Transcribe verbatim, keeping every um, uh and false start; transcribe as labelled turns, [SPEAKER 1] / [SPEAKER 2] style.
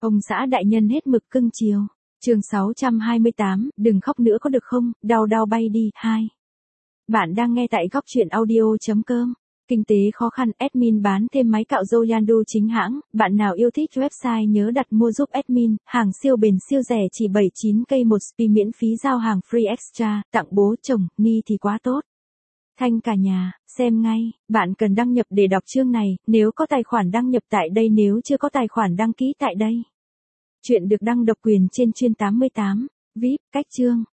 [SPEAKER 1] Ông xã đại nhân hết mực cưng chiều. Chương sáu trăm hai mươi tám, đừng khóc nữa có được không, đau đau bay đi, hai. Bạn đang nghe tại góc truyện audio chấm com. Kinh tế khó khăn, admin bán thêm máy cạo râu Yandu chính hãng, bạn nào yêu thích website nhớ đặt mua giúp admin, hàng siêu bền siêu rẻ chỉ bảy mươi chín k một spi miễn phí giao hàng free extra, tặng bố chồng, ni thì quá tốt. Thanh cả nhà, xem ngay, bạn cần đăng nhập để đọc chương này, nếu có tài khoản đăng nhập tại đây nếu chưa có tài khoản đăng ký tại đây. Chuyện được đăng độc quyền trên chuyên tám mươi tám, vê i pê, cách chương.